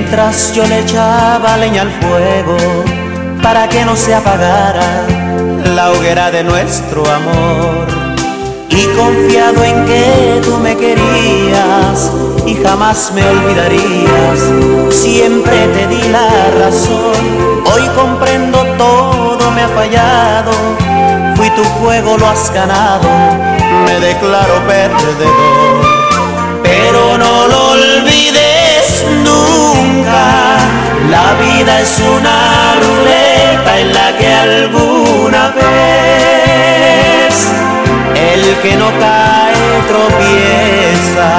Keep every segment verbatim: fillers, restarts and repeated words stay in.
Mientras yo le echaba leña al fuego para que no se apagara la hoguera de nuestro amor, y confiado en que tú me querías y jamás me olvidarías, siempre te di la razón. Hoy comprendo todo me ha fallado, fui tu juego, lo has ganado, me declaro perdedor. Pero no lo olvides nunca, la vida es una ruleta en la que alguna vez el que no cae tropieza.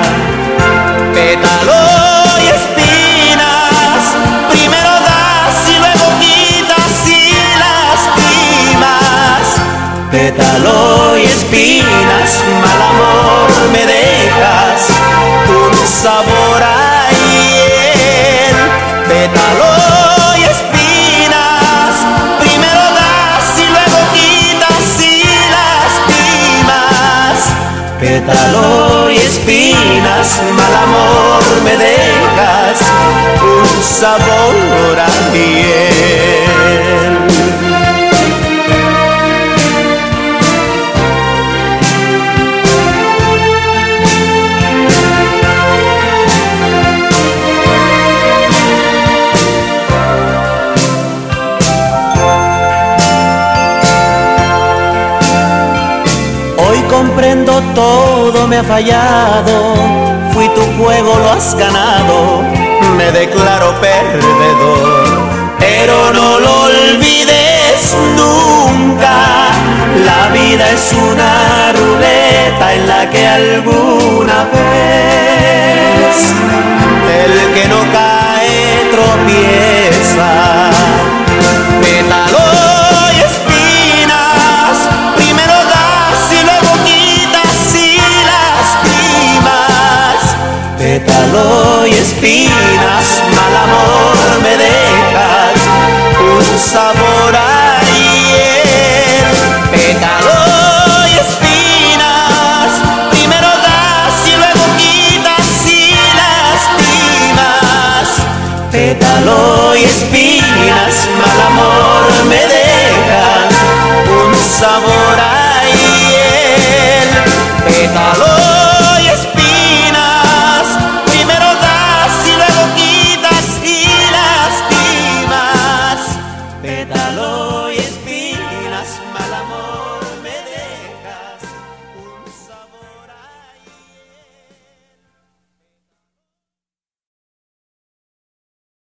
Pétalo y espinas, primero das y luego quitas y lastimas. Pétalo y espinas, mal amor me dejas un sabor a hiel. Pétalo y espinas, primero das y luego quitas y lastimas. Pétalo y espinas, mal amor me dejas un sabor a hiel. Comprendo todo me ha fallado, fui tu juego, lo has ganado, me declaro perdedor. Pero no lo olvides nunca, la vida es una ruleta en la que alguna vez el que no cae tropieza. Pétalo y espinas, primero das y luego quitas y lastimas. Pétalo y espinas, mal amor me dejas un sabor